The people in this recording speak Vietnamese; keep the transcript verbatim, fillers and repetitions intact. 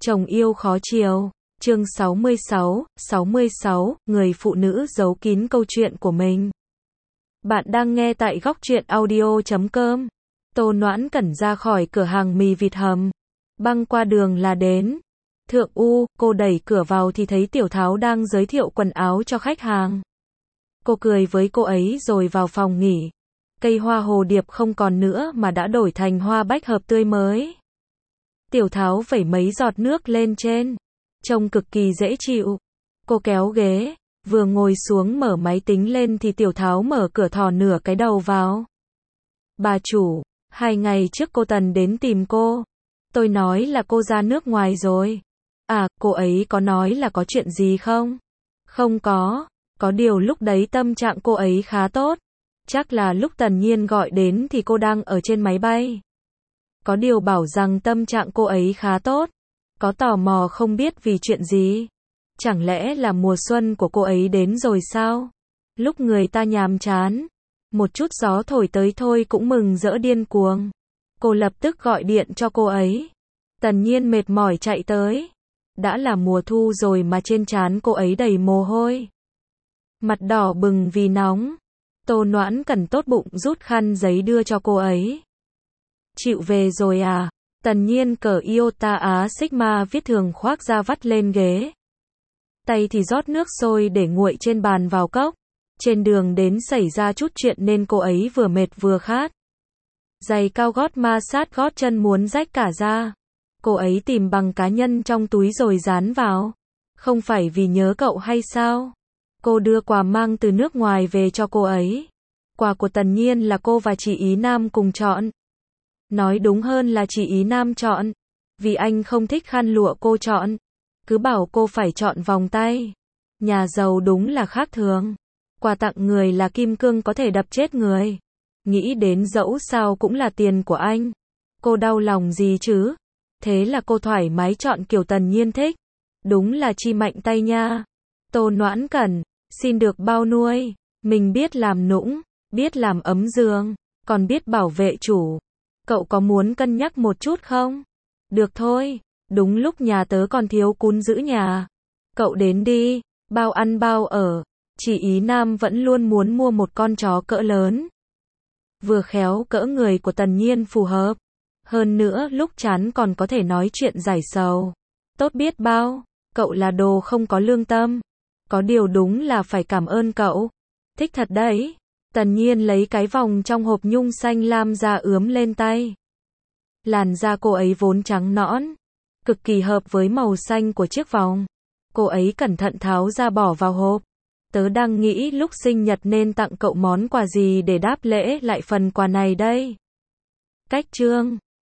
Chồng yêu khó chiều. Chương sáu mươi sáu, sáu mươi sáu, người phụ nữ giấu kín câu chuyện của mình. Bạn đang nghe tại góc truyện audio chấm com. Tô Noãn Cẩn ra khỏi cửa hàng mì vịt hầm. Băng qua đường là đến. Thượng U, cô đẩy cửa vào thì thấy Tiểu Tháo đang giới thiệu quần áo cho khách hàng. Cô cười với cô ấy rồi vào phòng nghỉ. Cây hoa hồ điệp không còn nữa mà đã đổi thành hoa bách hợp tươi mới. Tiểu Tháo vẩy mấy giọt nước lên trên. Trông cực kỳ dễ chịu. Cô kéo ghế, vừa ngồi xuống mở máy tính lên thì Tiểu Tháo mở cửa thò nửa cái đầu vào. Bà chủ, hai ngày trước cô Tần đến tìm cô. Tôi nói là cô ra nước ngoài rồi. À, cô ấy có nói là có chuyện gì không? Không có, có điều lúc đấy tâm trạng cô ấy khá tốt. Chắc là lúc Tần Nhiên gọi đến thì cô đang ở trên máy bay. Có điều bảo rằng tâm trạng cô ấy khá tốt. Có tò mò không biết vì chuyện gì? Chẳng lẽ là mùa xuân của cô ấy đến rồi sao? Lúc người ta nhàm chán, một chút gió thổi tới thôi cũng mừng rỡ điên cuồng. Cô lập tức gọi điện cho cô ấy. Tần Nhiên mệt mỏi chạy tới. Đã là mùa thu rồi mà trên trán cô ấy đầy mồ hôi. Mặt đỏ bừng vì nóng. Tô Noãn Cẩn tốt bụng rút khăn giấy đưa cho cô ấy. Chịu về rồi à? Tần Nhiên cởi Iota Á Sigma viết thường khoác ra vắt lên ghế. Tay thì rót nước sôi để nguội trên bàn vào cốc. Trên đường đến xảy ra chút chuyện nên cô ấy vừa mệt vừa khát. Giày cao gót ma sát gót chân muốn rách cả ra. Cô ấy tìm bằng cá nhân trong túi rồi dán vào. Không phải vì nhớ cậu hay sao? Cô đưa quà mang từ nước ngoài về cho cô ấy. Quà của Tần Nhiên là cô và chị Ý Nam cùng chọn. Nói đúng hơn là chị Ý Nam chọn. Vì anh không thích khăn lụa cô chọn. Cứ bảo cô phải chọn vòng tay. Nhà giàu đúng là khác thường. Quà tặng người là kim cương có thể đập chết người. Nghĩ đến dẫu sao cũng là tiền của anh. Cô đau lòng gì chứ? Thế là cô thoải mái chọn kiểu Tần Nhiên thích. Đúng là chi mạnh tay nha. Tô Noãn Cẩn, xin được bao nuôi. Mình biết làm nũng, biết làm ấm giường, còn biết bảo vệ chủ. Cậu có muốn cân nhắc một chút không? Được thôi, đúng lúc nhà tớ còn thiếu cún giữ nhà. Cậu đến đi, bao ăn bao ở. Chị Ý Nam vẫn luôn muốn mua một con chó cỡ lớn. Vừa khéo cỡ người của Tần Nhiên phù hợp. Hơn nữa lúc chán còn có thể nói chuyện giải sầu. Tốt biết bao, cậu là đồ không có lương tâm. Có điều đúng là phải cảm ơn cậu. Thích thật đấy. Tần Nhiên lấy cái vòng trong hộp nhung xanh lam ra ướm lên tay. Làn da cô ấy vốn trắng nõn, cực kỳ hợp với màu xanh của chiếc vòng. Cô ấy cẩn thận tháo ra bỏ vào hộp. Tớ đang nghĩ lúc sinh nhật nên tặng cậu món quà gì để đáp lễ lại phần quà này đây. Cách chương